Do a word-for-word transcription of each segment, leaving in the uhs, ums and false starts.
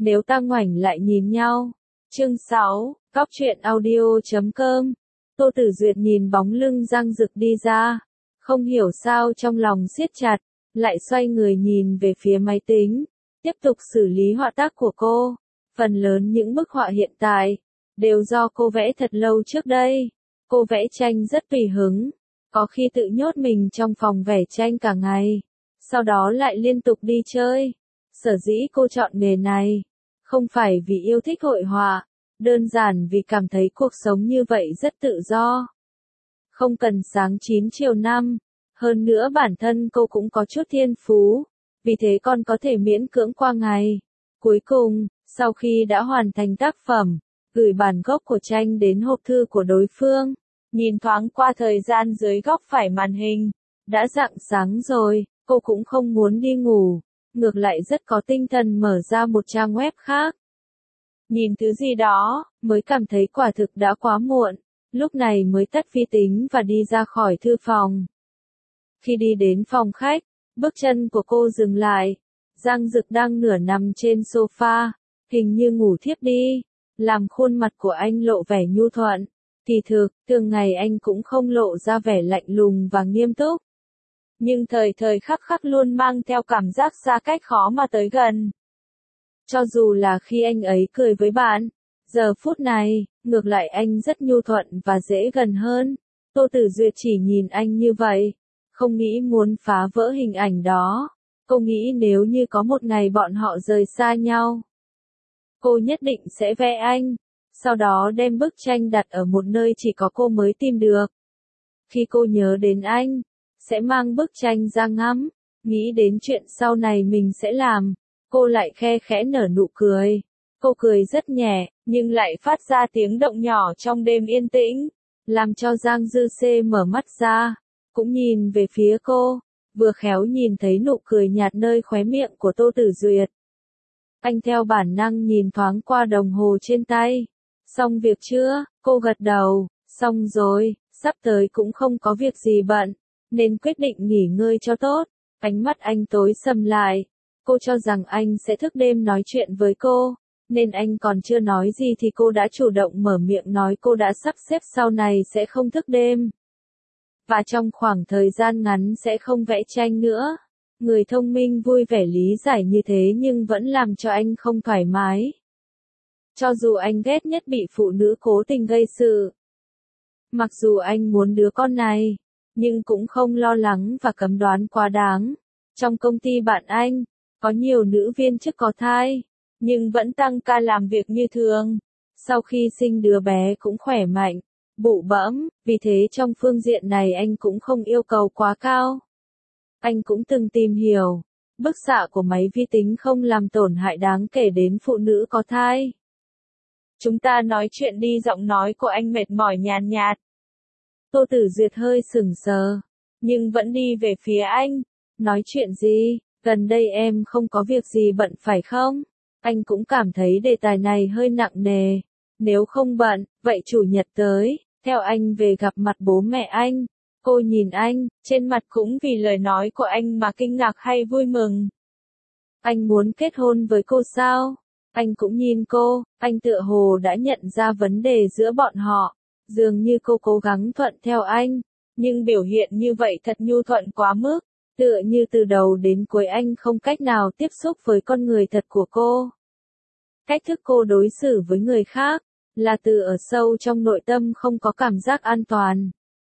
nếu ta ngoảnh lại nhìn nhau. Chương sáu, Cóc truyện audio chấm com. Tô Tử Duyệt nhìn bóng lưng Giang Dực đi ra, không hiểu sao trong lòng siết chặt, lại xoay người nhìn về phía máy tính, tiếp tục xử lý họa tác của cô. Phần lớn những bức họa hiện tại đều do cô vẽ thật lâu trước đây. Cô vẽ tranh rất tùy hứng, có khi tự nhốt mình trong phòng vẽ tranh cả ngày, sau đó lại liên tục đi chơi. Sở dĩ cô chọn nghề này, không phải vì yêu thích hội họa, đơn giản vì cảm thấy cuộc sống như vậy rất tự do. Không cần sáng chín chiều năm, hơn nữa bản thân cô cũng có chút thiên phú, vì thế còn có thể miễn cưỡng qua ngày. Cuối cùng, sau khi đã hoàn thành tác phẩm, gửi bản gốc của tranh đến hộp thư của đối phương, nhìn thoáng qua thời gian dưới góc phải màn hình, đã rạng sáng rồi, cô cũng không muốn đi ngủ, ngược lại rất có tinh thần mở ra một trang web khác. Nhìn thứ gì đó, mới cảm thấy quả thực đã quá muộn, lúc này mới tắt vi tính và đi ra khỏi thư phòng. Khi đi đến phòng khách, bước chân của cô dừng lại, Giang Dực đang nửa nằm trên sofa, hình như ngủ thiếp đi, làm khuôn mặt của anh lộ vẻ nhu thuận. Kỳ thực, thường ngày anh cũng không lộ ra vẻ lạnh lùng và nghiêm túc, nhưng thời thời khắc khắc luôn mang theo cảm giác xa cách khó mà tới gần. Cho dù là khi anh ấy cười với bạn, giờ phút này, ngược lại anh rất nhu thuận và dễ gần hơn. Tô Tử Duyệt chỉ nhìn anh như vậy, không nghĩ muốn phá vỡ hình ảnh đó. Cô nghĩ nếu như có một ngày bọn họ rời xa nhau, cô nhất định sẽ vẽ anh, sau đó đem bức tranh đặt ở một nơi chỉ có cô mới tìm được. Khi cô nhớ đến anh, sẽ mang bức tranh ra ngắm, nghĩ đến chuyện sau này mình sẽ làm, cô lại khe khẽ nở nụ cười. Cô cười rất nhẹ, nhưng lại phát ra tiếng động nhỏ trong đêm yên tĩnh, làm cho Giang Dư Xê mở mắt ra, cũng nhìn về phía cô, vừa khéo nhìn thấy nụ cười nhạt nơi khóe miệng của Tô Tử Duyệt. Anh theo bản năng nhìn thoáng qua đồng hồ trên tay. Xong việc chưa? Cô gật đầu, xong rồi, sắp tới cũng không có việc gì bận, nên quyết định nghỉ ngơi cho tốt. Ánh mắt anh tối sầm lại. Cô cho rằng anh sẽ thức đêm nói chuyện với cô, nên anh còn chưa nói gì thì cô đã chủ động mở miệng nói cô đã sắp xếp sau này sẽ không thức đêm. Và trong khoảng thời gian ngắn sẽ không vẽ tranh nữa. Người thông minh vui vẻ lý giải như thế nhưng vẫn làm cho anh không thoải mái. Cho dù anh ghét nhất bị phụ nữ cố tình gây sự. Mặc dù anh muốn đứa con này, nhưng cũng không lo lắng và cấm đoán quá đáng. Trong công ty bạn anh, có nhiều nữ viên chức có thai, nhưng vẫn tăng ca làm việc như thường. Sau khi sinh đứa bé cũng khỏe mạnh, bụ bẫm, vì thế trong phương diện này anh cũng không yêu cầu quá cao. Anh cũng từng tìm hiểu, bức xạ của máy vi tính không làm tổn hại đáng kể đến phụ nữ có thai. Chúng ta nói chuyện đi, giọng nói của anh mệt mỏi nhàn nhạt. Tô Tử Duyệt hơi sững sờ, nhưng vẫn đi về phía anh. Nói chuyện gì? Gần đây em không có việc gì bận phải không? Anh cũng cảm thấy đề tài này hơi nặng nề. Nếu không bận, vậy chủ nhật tới, theo anh về gặp mặt bố mẹ anh. Cô nhìn anh, trên mặt cũng vì lời nói của anh mà kinh ngạc hay vui mừng. Anh muốn kết hôn với cô sao? Anh cũng nhìn cô, anh tựa hồ đã nhận ra vấn đề giữa bọn họ. Dường như cô cố gắng thuận theo anh, nhưng biểu hiện như vậy thật nhu thuận quá mức. Tựa như từ đầu đến cuối anh không cách nào tiếp xúc với con người thật của cô. Cách thức cô đối xử với người khác, là từ ở sâu trong nội tâm không có cảm giác an toàn.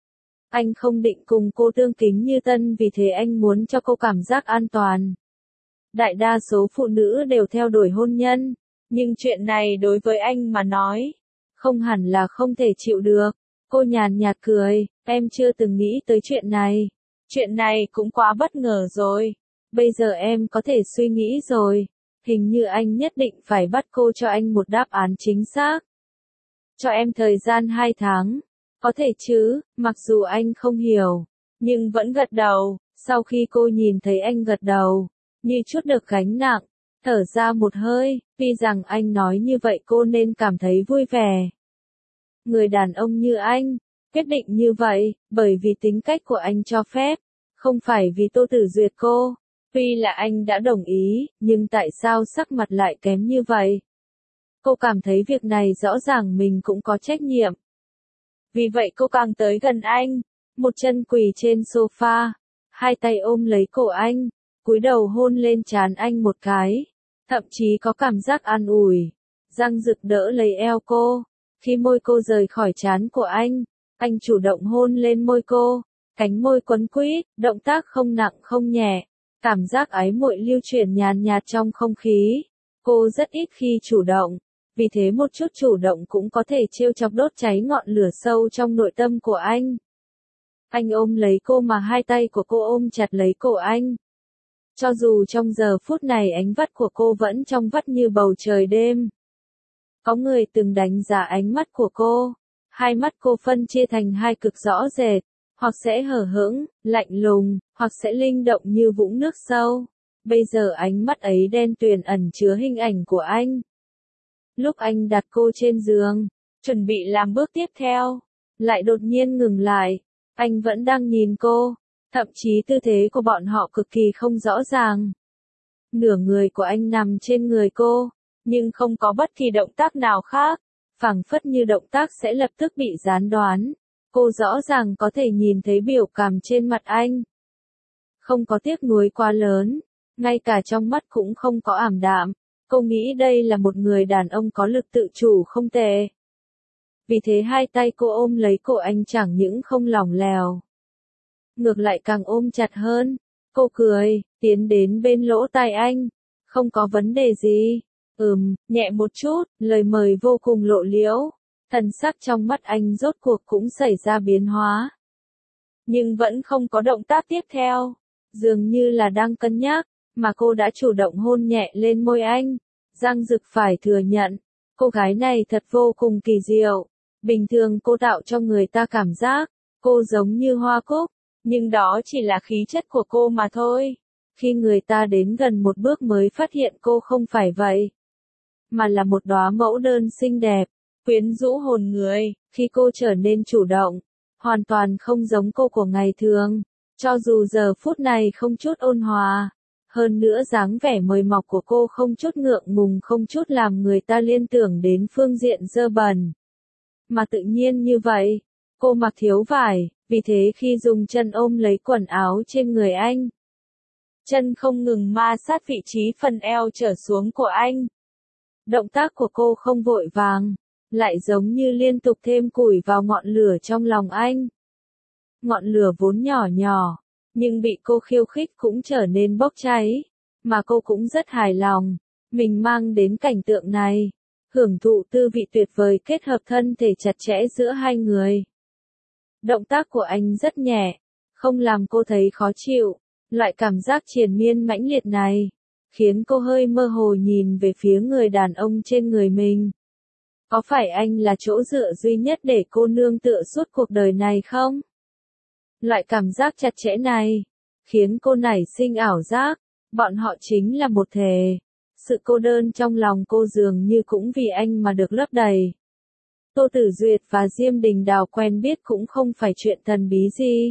Anh không định cùng cô tương kính như tân vì thế anh muốn cho cô cảm giác an toàn. Đại đa số phụ nữ đều theo đuổi hôn nhân, nhưng chuyện này đối với anh mà nói, không hẳn là không thể chịu được. Cô nhàn nhạt cười, em chưa từng nghĩ tới chuyện này. Chuyện này cũng quá bất ngờ rồi. Bây giờ em có thể suy nghĩ rồi. Hình như anh nhất định phải bắt cô cho anh một đáp án chính xác. Cho em thời gian hai tháng. Có thể chứ, mặc dù anh không hiểu, nhưng vẫn gật đầu. Sau khi cô nhìn thấy anh gật đầu, như chút được gánh nặng, thở ra một hơi, tuy rằng anh nói như vậy cô nên cảm thấy vui vẻ. Người đàn ông như anh, quyết định như vậy, bởi vì tính cách của anh cho phép, không phải vì Tô Tử Duyệt cô. Tuy là anh đã đồng ý, nhưng tại sao sắc mặt lại kém như vậy? Cô cảm thấy việc này rõ ràng mình cũng có trách nhiệm. Vì vậy cô càng tới gần anh, một chân quỳ trên sofa, hai tay ôm lấy cổ anh, cúi đầu hôn lên trán anh một cái, thậm chí có cảm giác an ủi. Giang Dực đỡ lấy eo cô, khi môi cô rời khỏi trán của anh, anh chủ động hôn lên môi cô, cánh môi quấn quýt, động tác không nặng không nhẹ, cảm giác ái muội lưu chuyển nhàn nhạt trong không khí. Cô rất ít khi chủ động, vì thế một chút chủ động cũng có thể trêu chọc đốt cháy ngọn lửa sâu trong nội tâm của anh. Anh ôm lấy cô mà hai tay của cô ôm chặt lấy cổ anh. Cho dù trong giờ phút này ánh mắt của cô vẫn trong vắt như bầu trời đêm. Có người từng đánh giá ánh mắt của cô, hai mắt cô phân chia thành hai cực rõ rệt, hoặc sẽ hờ hững, lạnh lùng, hoặc sẽ linh động như vũng nước sâu. Bây giờ ánh mắt ấy đen tuyền ẩn chứa hình ảnh của anh. Lúc anh đặt cô trên giường, chuẩn bị làm bước tiếp theo, lại đột nhiên ngừng lại. Anh vẫn đang nhìn cô, thậm chí tư thế của bọn họ cực kỳ không rõ ràng. Nửa người của anh nằm trên người cô, nhưng không có bất kỳ động tác nào khác, phảng phất như động tác sẽ lập tức bị gián đoán. Cô rõ ràng có thể nhìn thấy biểu cảm trên mặt anh. Không có tiếc nuối quá lớn, ngay cả trong mắt cũng không có ảm đạm. Cô nghĩ đây là một người đàn ông có lực tự chủ không tệ. Vì thế hai tay cô ôm lấy cổ anh chẳng những không lỏng lẻo, ngược lại càng ôm chặt hơn. Cô cười, tiến đến bên lỗ tai anh. Không có vấn đề gì. Ừm, nhẹ một chút, lời mời vô cùng lộ liễu. Thần sắc trong mắt anh rốt cuộc cũng xảy ra biến hóa. Nhưng vẫn không có động tác tiếp theo. Dường như là đang cân nhắc, mà cô đã chủ động hôn nhẹ lên môi anh. Giang Dực phải thừa nhận, cô gái này thật vô cùng kỳ diệu. Bình thường cô tạo cho người ta cảm giác, cô giống như hoa cúc, nhưng đó chỉ là khí chất của cô mà thôi. Khi người ta đến gần một bước mới phát hiện cô không phải vậy, mà là một đóa mẫu đơn xinh đẹp, quyến rũ hồn người. Khi cô trở nên chủ động, hoàn toàn không giống cô của ngày thường, cho dù giờ phút này không chút ôn hòa. Hơn nữa dáng vẻ mời mọc của cô không chút ngượng ngùng, không chút làm người ta liên tưởng đến phương diện dơ bẩn, mà tự nhiên như vậy. Cô mặc thiếu vải, vì thế khi dùng chân ôm lấy quần áo trên người anh, chân không ngừng ma sát vị trí phần eo trở xuống của anh. Động tác của cô không vội vàng, lại giống như liên tục thêm củi vào ngọn lửa trong lòng anh. Ngọn lửa vốn nhỏ nhỏ, nhưng bị cô khiêu khích cũng trở nên bốc cháy, mà cô cũng rất hài lòng. Mình mang đến cảnh tượng này, hưởng thụ tư vị tuyệt vời kết hợp thân thể chặt chẽ giữa hai người. Động tác của anh rất nhẹ, không làm cô thấy khó chịu. Loại cảm giác triền miên mãnh liệt này, khiến cô hơi mơ hồ nhìn về phía người đàn ông trên người mình. Có phải anh là chỗ dựa duy nhất để cô nương tựa suốt cuộc đời này không? Loại cảm giác chặt chẽ này, khiến cô nảy sinh ảo giác, bọn họ chính là một thể. Sự cô đơn trong lòng cô dường như cũng vì anh mà được lấp đầy. Tô Tử Duyệt và Diêm Đình Đào quen biết cũng không phải chuyện thần bí gì.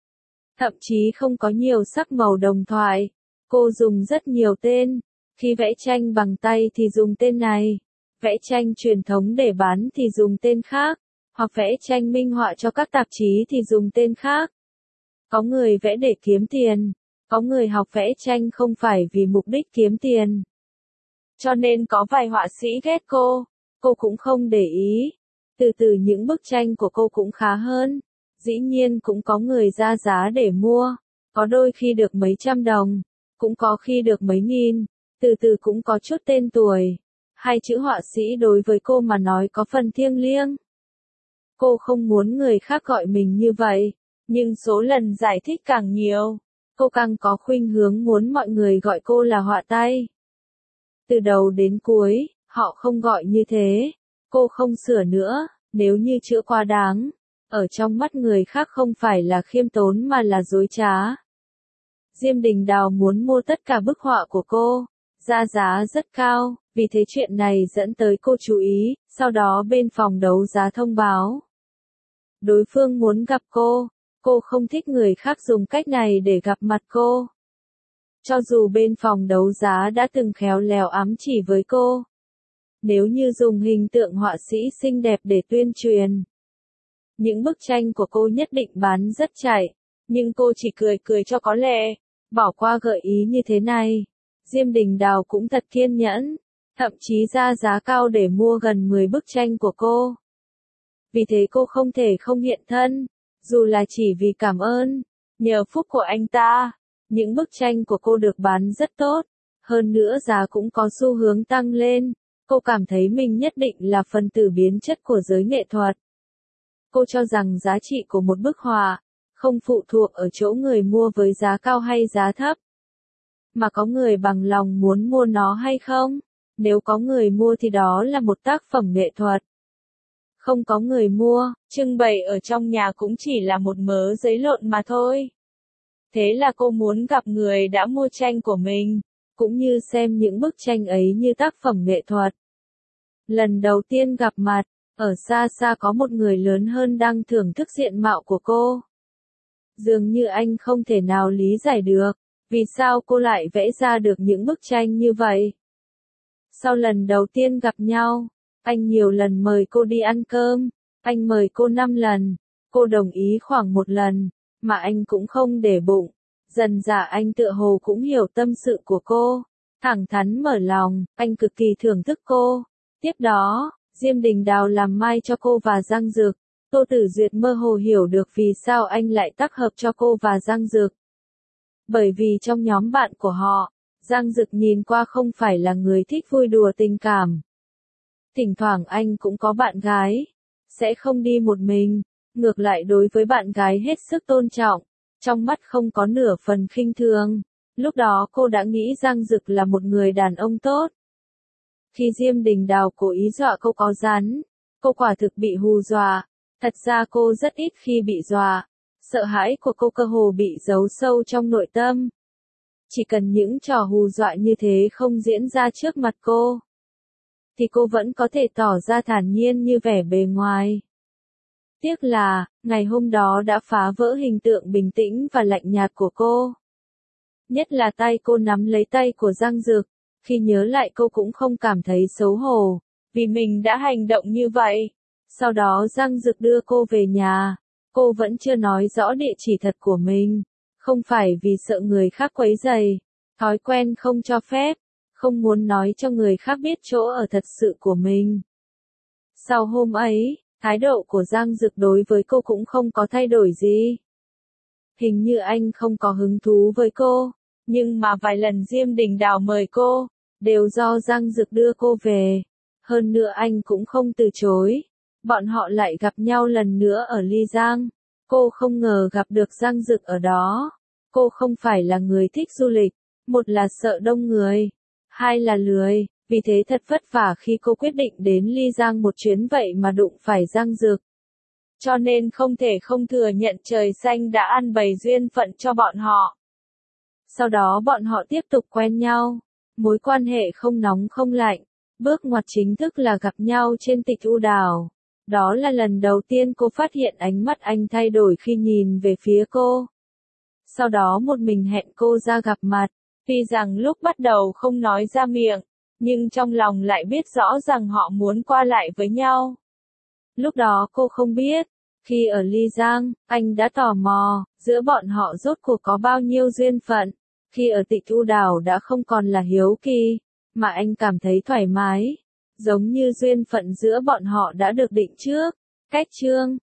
Thậm chí không có nhiều sắc màu đồng thoại. Cô dùng rất nhiều tên. Khi vẽ tranh bằng tay thì dùng tên này. Vẽ tranh truyền thống để bán thì dùng tên khác. Hoặc vẽ tranh minh họa cho các tạp chí thì dùng tên khác. Có người vẽ để kiếm tiền. Có người học vẽ tranh không phải vì mục đích kiếm tiền. Cho nên có vài họa sĩ ghét cô. Cô cũng không để ý. Từ từ những bức tranh của cô cũng khá hơn. Dĩ nhiên cũng có người ra giá để mua. Có đôi khi được mấy trăm đồng. Cũng có khi được mấy nghìn. Từ từ cũng có chút tên tuổi. Hai chữ họa sĩ đối với cô mà nói có phần thiêng liêng. Cô không muốn người khác gọi mình như vậy. Nhưng số lần giải thích càng nhiều, cô càng có khuynh hướng muốn mọi người gọi cô là họa tay. Từ đầu đến cuối, họ không gọi như thế. Cô không sửa nữa, nếu như chữa quá đáng. Ở trong mắt người khác không phải là khiêm tốn mà là dối trá. Diêm Đình Đào muốn mua tất cả bức họa của cô, ra giá rất cao, vì thế chuyện này dẫn tới cô chú ý, sau đó bên phòng đấu giá thông báo. Đối phương muốn gặp cô, cô không thích người khác dùng cách này để gặp mặt cô. Cho dù bên phòng đấu giá đã từng khéo léo ám chỉ với cô. Nếu như dùng hình tượng họa sĩ xinh đẹp để tuyên truyền, những bức tranh của cô nhất định bán rất chạy, nhưng cô chỉ cười cười cho có lệ, bỏ qua gợi ý như thế này. Diêm Đình Đào cũng thật kiên nhẫn, thậm chí ra giá cao để mua gần mười bức tranh của cô. Vì thế cô không thể không hiện thân, dù là chỉ vì cảm ơn. Nhờ phúc của anh ta, những bức tranh của cô được bán rất tốt, hơn nữa giá cũng có xu hướng tăng lên. Cô cảm thấy mình nhất định là phần tử biến chất của giới nghệ thuật. Cô cho rằng giá trị của một bức họa không phụ thuộc ở chỗ người mua với giá cao hay giá thấp, mà có người bằng lòng muốn mua nó hay không. Nếu có người mua thì đó là một tác phẩm nghệ thuật. Không có người mua, trưng bày ở trong nhà cũng chỉ là một mớ giấy lộn mà thôi. Thế là cô muốn gặp người đã mua tranh của mình, cũng như xem những bức tranh ấy như tác phẩm nghệ thuật. Lần đầu tiên gặp mặt, ở xa xa có một người lớn hơn đang thưởng thức diện mạo của cô. Dường như anh không thể nào lý giải được, vì sao cô lại vẽ ra được những bức tranh như vậy. Sau lần đầu tiên gặp nhau, anh nhiều lần mời cô đi ăn cơm, anh mời cô năm lần, cô đồng ý khoảng một lần, mà anh cũng không để bụng. Dần dà anh tựa hồ cũng hiểu tâm sự của cô, thẳng thắn mở lòng, anh cực kỳ thưởng thức cô. Tiếp đó, Diêm Đình Đào làm mai cho cô và Giang Dực. Tô Tử Duyệt mơ hồ hiểu được vì sao anh lại tác hợp cho cô và Giang Dực. Bởi vì trong nhóm bạn của họ, Giang Dực nhìn qua không phải là người thích vui đùa tình cảm. Thỉnh thoảng anh cũng có bạn gái, sẽ không đi một mình, ngược lại đối với bạn gái hết sức tôn trọng, trong mắt không có nửa phần khinh thường. Lúc đó cô đã nghĩ Giang Dực là một người đàn ông tốt. Khi Diêm Đình Đào cố ý dọa cô có rắn, cô quả thực bị hù dọa. Thật ra cô rất ít khi bị dọa, sợ hãi của cô cơ hồ bị giấu sâu trong nội tâm. Chỉ cần những trò hù dọa như thế không diễn ra trước mặt cô, thì cô vẫn có thể tỏ ra thản nhiên như vẻ bề ngoài. Tiếc là, ngày hôm đó đã phá vỡ hình tượng bình tĩnh và lạnh nhạt của cô. Nhất là tay cô nắm lấy tay của Giang Dực, khi nhớ lại cô cũng không cảm thấy xấu hổ, vì mình đã hành động như vậy. Sau đó Giang Dực đưa cô về nhà, cô vẫn chưa nói rõ địa chỉ thật của mình, không phải vì sợ người khác quấy rầy, thói quen không cho phép, không muốn nói cho người khác biết chỗ ở thật sự của mình. Sau hôm ấy, thái độ của Giang Dực đối với cô cũng không có thay đổi gì. Hình như anh không có hứng thú với cô, nhưng mà vài lần Diêm Đình Đào mời cô, đều do Giang Dực đưa cô về. Hơn nữa anh cũng không từ chối. Bọn họ lại gặp nhau lần nữa ở Ly Giang. Cô không ngờ gặp được Giang Dực ở đó. Cô không phải là người thích du lịch, một là sợ đông người, hai là lười, vì thế thật vất vả khi cô quyết định đến Ly Giang một chuyến vậy mà đụng phải Giang Dực. Cho nên không thể không thừa nhận trời xanh đã ăn bày duyên phận cho bọn họ. Sau đó bọn họ tiếp tục quen nhau, mối quan hệ không nóng không lạnh, bước ngoặt chính thức là gặp nhau trên Tịch U Đảo. Đó là lần đầu tiên cô phát hiện ánh mắt anh thay đổi khi nhìn về phía cô. Sau đó một mình hẹn cô ra gặp mặt, tuy rằng lúc bắt đầu không nói ra miệng, nhưng trong lòng lại biết rõ rằng họ muốn qua lại với nhau. Lúc đó cô không biết, khi ở Ly Giang, anh đã tò mò, giữa bọn họ rốt cuộc có bao nhiêu duyên phận. Khi ở Tịch U Đảo đã không còn là hiếu kỳ, mà anh cảm thấy thoải mái, giống như duyên phận giữa bọn họ đã được định trước. Cách chương